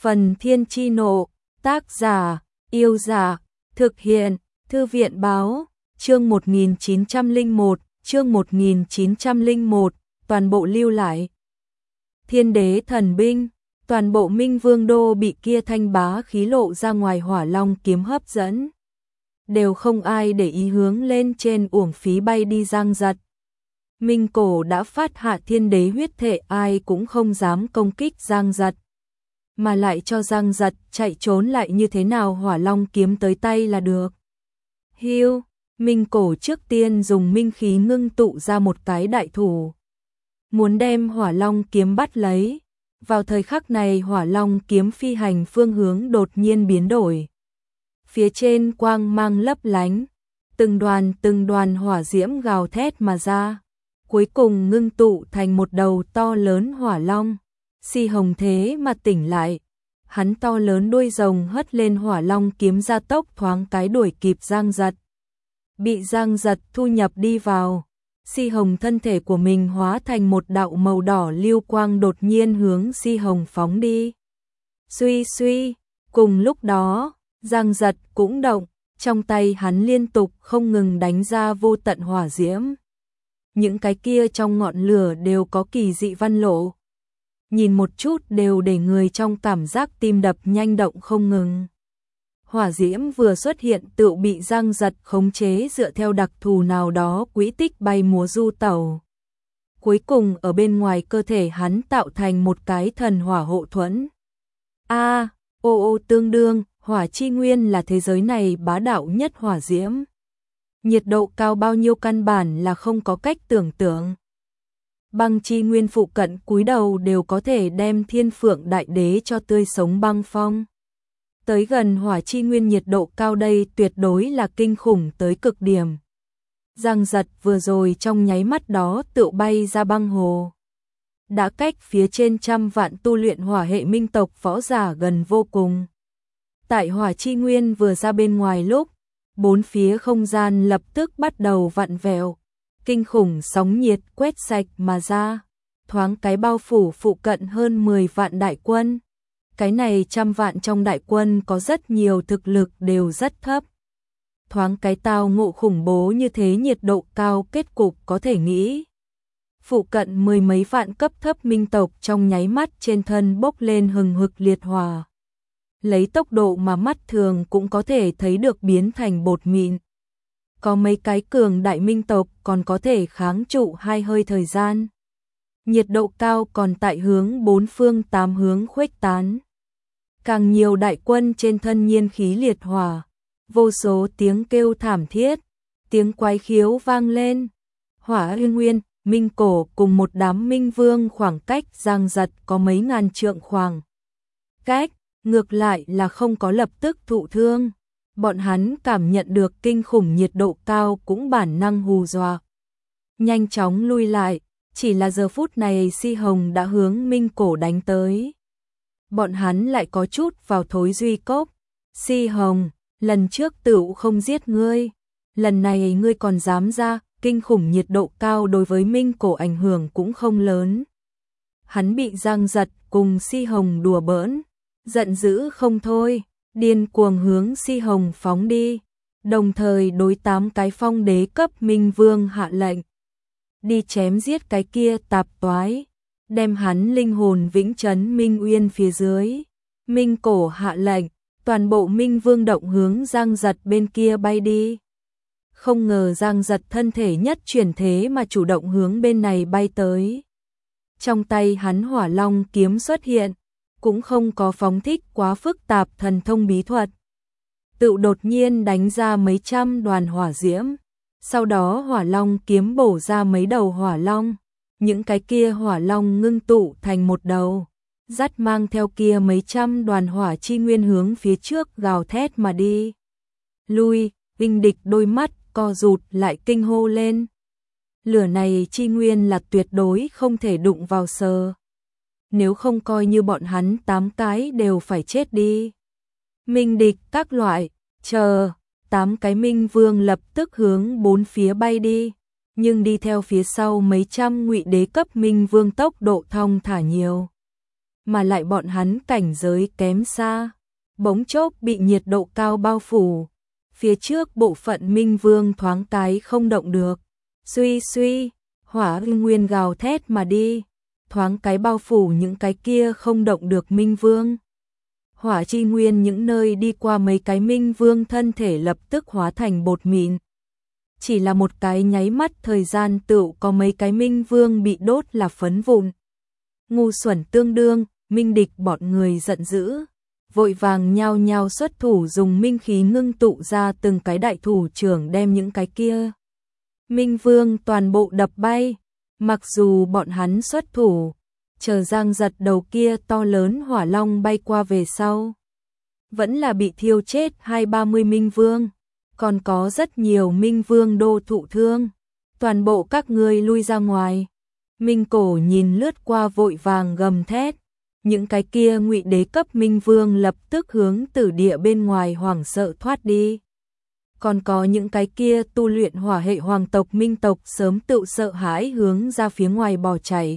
Phần Thiên Chi Nộ, tác giả, Yêu Giả, thực hiện, Thư viện Báo, chương 1901, chương 1901, toàn bộ lưu lại. Thiên Đế Thần Binh, toàn bộ Minh Vương Đô bị kia thanh bá khí lộ ra ngoài Hỏa Long kiếm hấp dẫn. Đều không ai để ý hướng lên trên uổng phí bay đi giang giật. Minh Cổ đã phát hạ thiên đế huyết thể, ai cũng không dám công kích giang giật. Mà lại cho giang giật chạy trốn lại như thế nào Hỏa Long kiếm tới tay là được. Hiu, Minh Cổ trước tiên dùng minh khí ngưng tụ ra một cái đại thủ. Muốn đem Hỏa Long kiếm bắt lấy. Vào thời khắc này Hỏa Long kiếm phi hành phương hướng đột nhiên biến đổi. Phía trên quang mang lấp lánh, từng đoàn hỏa diễm gào thét mà ra, cuối cùng ngưng tụ thành một đầu to lớn hỏa long. Si Hồng thế mà tỉnh lại, hắn to lớn đuôi rồng hất lên Hỏa Long kiếm ra tốc thoáng cái đuổi kịp giang giật. Bị giang giật thu nhập đi vào, Si Hồng thân thể của mình hóa thành một đạo màu đỏ lưu quang đột nhiên hướng Si Hồng phóng đi. Suy suy, cùng lúc đó, giang giật cũng động, trong tay hắn liên tục không ngừng đánh ra vô tận hỏa diễm. Những cái kia trong ngọn lửa đều có kỳ dị văn lộ. Nhìn một chút đều để người trong cảm giác tim đập nhanh động không ngừng. Hỏa diễm vừa xuất hiện tự bị giang giật khống chế dựa theo đặc thù nào đó quỹ tích bay múa du tẩu. Cuối cùng ở bên ngoài cơ thể hắn tạo thành một cái thần hỏa hộ thuẫn. Ô tương đương, hỏa chi nguyên là thế giới này bá đạo nhất hỏa diễm. Nhiệt độ cao bao nhiêu căn bản là không có cách tưởng tượng. Băng chi nguyên phụ cận cúi đầu đều có thể đem Thiên Phượng Đại Đế cho tươi sống băng phong. Tới gần hỏa chi nguyên nhiệt độ cao đây tuyệt đối là kinh khủng tới cực điểm. Giang giật vừa rồi trong nháy mắt đó tựu bay ra băng hồ. Đã cách phía trên trăm vạn tu luyện hỏa hệ minh tộc võ giả gần vô cùng. Tại hỏa chi nguyên vừa ra bên ngoài lúc, bốn phía không gian lập tức bắt đầu vặn vẹo. Kinh khủng sóng nhiệt quét sạch mà ra, thoáng cái bao phủ phụ cận hơn 10 vạn đại quân. Cái này trăm vạn trong đại quân có rất nhiều thực lực đều rất thấp. Thoáng cái tao ngộ khủng bố như thế nhiệt độ cao kết cục có thể nghĩ. Phụ cận mười mấy vạn cấp thấp minh tộc trong nháy mắt trên thân bốc lên hừng hực liệt hỏa. Lấy tốc độ mà mắt thường cũng có thể thấy được biến thành bột mịn. Có mấy cái cường đại minh tộc còn có thể kháng trụ 2 hơi thời gian. Nhiệt độ cao còn tại hướng 4 phương 8 hướng khuếch tán. Càng nhiều đại quân trên thân nhiên khí liệt hỏa, vô số tiếng kêu thảm thiết, tiếng quái khiếu vang lên. Hỏa Nguyên, Minh Cổ cùng một đám minh vương khoảng cách giang giật có mấy ngàn trượng khoảng cách, ngược lại là không có lập tức thụ thương. Bọn hắn cảm nhận được kinh khủng nhiệt độ cao cũng bản năng hù dọa. Nhanh chóng lui lại, chỉ là giờ phút này Si Hồng đã hướng Minh Cổ đánh tới. Bọn hắn lại có chút vào thối duy cốc. Si Hồng, lần trước tựu không giết ngươi. Lần này ngươi còn dám ra, kinh khủng nhiệt độ cao đối với Minh Cổ ảnh hưởng cũng không lớn. Hắn bị giang giật cùng Si Hồng đùa bỡn, giận dữ không thôi. Điên cuồng hướng Si Hồng phóng đi, đồng thời đối 8 cái phong đế cấp minh vương hạ lệnh. Đi chém giết cái kia tạp toái, đem hắn linh hồn vĩnh trấn Minh Uyên phía dưới. Minh Cổ hạ lệnh, toàn bộ minh vương động hướng giang giật bên kia bay đi. Không ngờ giang giật thân thể nhất chuyển thế mà chủ động hướng bên này bay tới. Trong tay hắn Hỏa Long kiếm xuất hiện. Cũng không có phóng thích quá phức tạp thần thông bí thuật. Tự đột nhiên đánh ra mấy trăm đoàn hỏa diễm, sau đó Hỏa Long kiếm bổ ra mấy đầu hỏa long, những cái kia hỏa long ngưng tụ thành một đầu, dắt mang theo kia mấy trăm đoàn hỏa chi nguyên hướng phía trước gào thét mà đi. Lui, Vinh Địch đôi mắt co rụt lại kinh hô lên. Lửa này chi nguyên là tuyệt đối không thể đụng vào sờ. Nếu không coi như bọn hắn 8 cái đều phải chết đi. Minh địch các loại, chờ, 8 cái minh vương lập tức hướng 4 phía bay đi, nhưng đi theo phía sau mấy trăm ngụy đế cấp minh vương tốc độ thong thả nhiều. mà lại bọn hắn cảnh giới kém xa, bỗng chốc bị nhiệt độ cao bao phủ. Phía trước bộ phận Minh Vương thoáng cái không động được. Suy suy, hỏa nguyên gào thét mà đi, thoáng cái bao phủ những cái kia không động được Minh Vương. Hỏa chi nguyên những nơi đi qua mấy cái Minh Vương thân thể lập tức hóa thành bột mịn. Chỉ là một cái nháy mắt thời gian tựu có mấy cái Minh Vương bị đốt là phấn vụn. Ngu xuẩn tương đương, Minh Địch bọn người giận dữ, vội vàng nhao nhao xuất thủ dùng minh khí ngưng tụ ra từng cái đại thủ trưởng đem những cái kia Minh Vương toàn bộ đập bay. Mặc dù bọn hắn xuất thủ, chờ Giang Giật đầu kia to lớn hỏa long bay qua về sau, vẫn là bị thiêu chết 20-30 Minh Vương, còn có rất nhiều Minh Vương đô thụ thương. Toàn bộ các ngươi lui ra ngoài. Minh Cổ nhìn lướt qua vội vàng gầm thét. Những cái kia ngụy đế cấp Minh Vương lập tức hướng tử địa bên ngoài hoảng sợ thoát đi. Còn có những cái kia tu luyện hỏa hệ hoàng tộc Minh tộc sớm tự sợ hãi hướng ra phía ngoài bỏ chạy.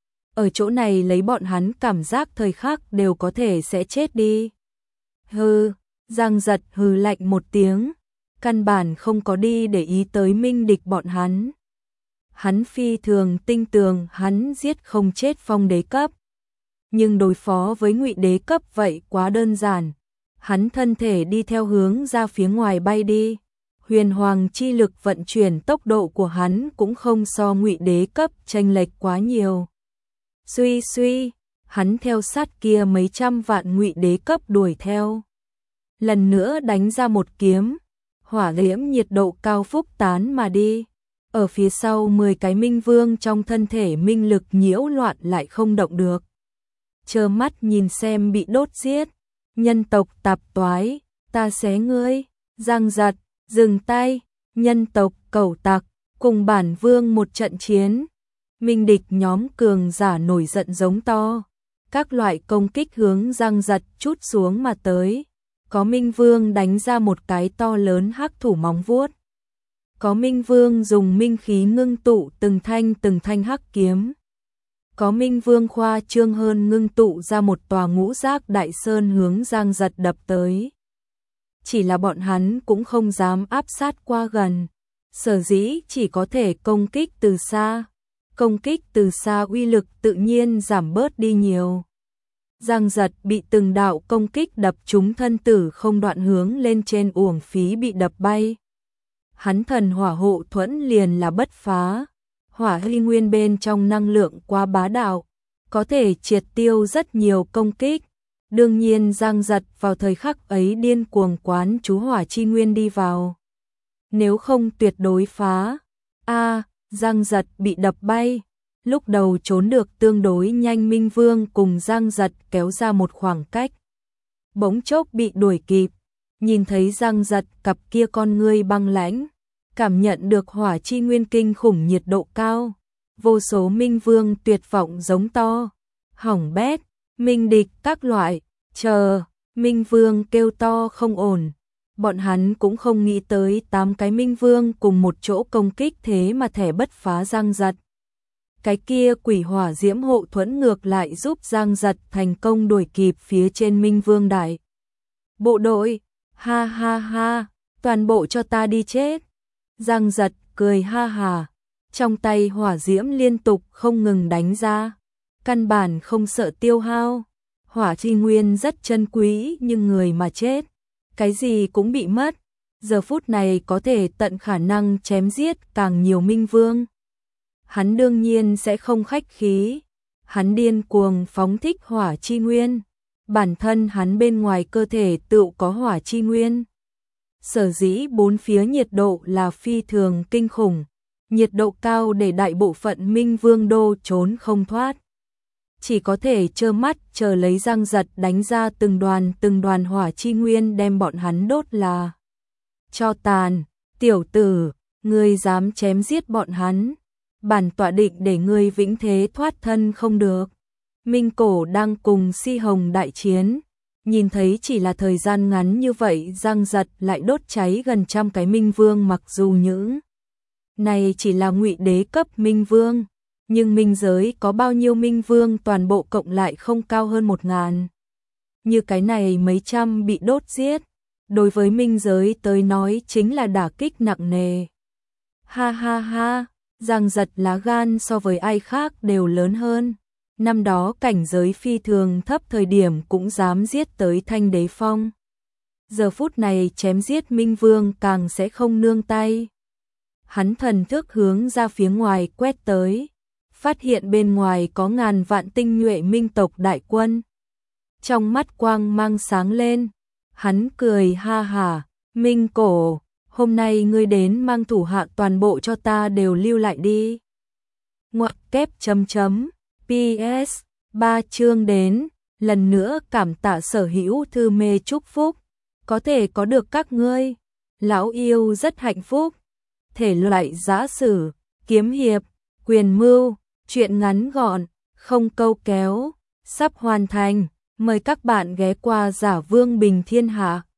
Ở chỗ này lấy bọn hắn cảm giác thời khắc đều có thể sẽ chết đi. Hừ, Giang Giật hừ lạnh một tiếng, căn bản không có đi để ý tới Minh Địch bọn hắn. Hắn phi thường tinh tường, hắn giết không chết phong đế cấp. Nhưng đối phó với ngụy đế cấp vậy quá đơn giản. Hắn thân thể đi theo hướng ra phía ngoài bay đi. Huyền hoàng chi lực vận chuyển tốc độ của hắn cũng không so ngụy đế cấp chênh lệch quá nhiều. Suy suy, hắn theo sát kia mấy trăm vạn ngụy đế cấp đuổi theo. Lần nữa đánh ra một kiếm, hỏa diễm nhiệt độ cao phúc tán mà đi. Ở phía sau 10 cái Minh Vương trong thân thể minh lực nhiễu loạn lại không động được. Trơ mắt nhìn xem bị đốt giết. Nhân tộc tạp toái, ta xé ngươi. Giang Giật, dừng tay. Nhân tộc cẩu tặc, cùng bản vương một trận chiến. Minh Địch nhóm cường giả nổi giận giống to. Các loại công kích hướng Giang Giật chút xuống mà tới. Có Minh Vương đánh ra một cái to lớn hắc thủ móng vuốt. Có Minh Vương dùng minh khí ngưng tụ từng thanh hắc kiếm. Có Minh Vương khoa trương hơn ngưng tụ ra một tòa ngũ giác đại sơn hướng Giang Giật đập tới. Chỉ là bọn hắn cũng không dám áp sát qua gần. Sở dĩ chỉ có thể công kích từ xa. Công kích từ xa uy lực tự nhiên giảm bớt đi nhiều. Giang Giật bị từng đạo công kích đập trúng thân tử không đoạn hướng lên trên uổng phí bị đập bay. Hắn thần hỏa hộ thuẫn liền là bất phá. Hỏa ly nguyên bên trong năng lượng quá bá đạo, có thể triệt tiêu rất nhiều công kích. Đương nhiên Giang Giật vào thời khắc ấy điên cuồng quán chú hỏa chi nguyên đi vào. Nếu không tuyệt đối phá. Giang Giật bị đập bay. Lúc đầu trốn được tương đối nhanh Minh Vương cùng Giang Giật kéo ra một khoảng cách. Bỗng chốc bị đuổi kịp. Nhìn thấy Giang Giật cặp kia con ngươi băng lãnh. Cảm nhận được hỏa chi nguyên kinh khủng nhiệt độ cao. Vô số Minh Vương tuyệt vọng giống to. Hỏng bét, Minh Địch các loại, chờ, Minh Vương kêu to không ổn. Bọn hắn cũng không nghĩ tới 8 cái Minh Vương cùng một chỗ công kích thế mà thẻ bất phá Giang Giật. Cái kia quỷ hỏa diễm hộ thuẫn ngược lại giúp Giang Giật thành công đuổi kịp phía trên Minh Vương đại. Bộ đội, ha ha ha, toàn bộ cho ta đi chết. Giang Giật cười ha hà, trong tay hỏa diễm liên tục không ngừng đánh ra, căn bản không sợ tiêu hao. Hỏa chi nguyên rất chân quý nhưng người mà chết, cái gì cũng bị mất. Giờ phút này có thể tận khả năng chém giết càng nhiều Minh Vương. Hắn đương nhiên sẽ không khách khí, hắn điên cuồng phóng thích hỏa chi nguyên. Bản thân hắn bên ngoài cơ thể tự có hỏa chi nguyên. Sở dĩ bốn phía nhiệt độ là phi thường kinh khủng, nhiệt độ cao để đại bộ phận Minh Vương đô trốn không thoát. Chỉ có thể trơ mắt chờ lấy Giang Giật đánh ra từng đoàn hỏa chi nguyên đem bọn hắn đốt là cho tàn. Tiểu tử, ngươi dám chém giết bọn hắn, bản tọa định để ngươi vĩnh thế thoát thân không được. Minh Cổ đang cùng Si Hồng đại chiến. Nhìn thấy chỉ là thời gian ngắn như vậy Giang Giật lại đốt cháy gần trăm cái Minh Vương, mặc dù những này chỉ là ngụy đế cấp Minh Vương, Nhưng minh giới có bao nhiêu minh vương toàn bộ cộng lại không cao hơn 1000. Như cái này mấy trăm bị đốt giết, đối với minh giới tới nói chính là đả kích nặng nề. Ha ha ha, Giang Giật lá gan so với ai khác đều lớn hơn. Năm đó cảnh giới phi thường thấp thời điểm cũng dám giết tới Thanh Đế Phong. Giờ phút này chém giết Minh Vương càng sẽ không nương tay. Hắn thần thức hướng ra phía ngoài quét tới, phát hiện bên ngoài có ngàn vạn tinh nhuệ minh tộc đại quân. Trong mắt quang mang sáng lên, hắn cười ha hả, Minh Cổ, hôm nay ngươi đến mang thủ hạ toàn bộ cho ta đều lưu lại đi. Ngoặc kép chấm chấm, PS, 3 chương đến, lần nữa cảm tạ sở hữu thư mê chúc phúc, có thể có được các ngươi, lão yêu rất hạnh phúc. Thể loại giã sử, kiếm hiệp, quyền mưu, truyện ngắn gọn, không câu kéo, sắp hoàn thành, mời các bạn ghé qua Giả Vương Bình Thiên Hạ.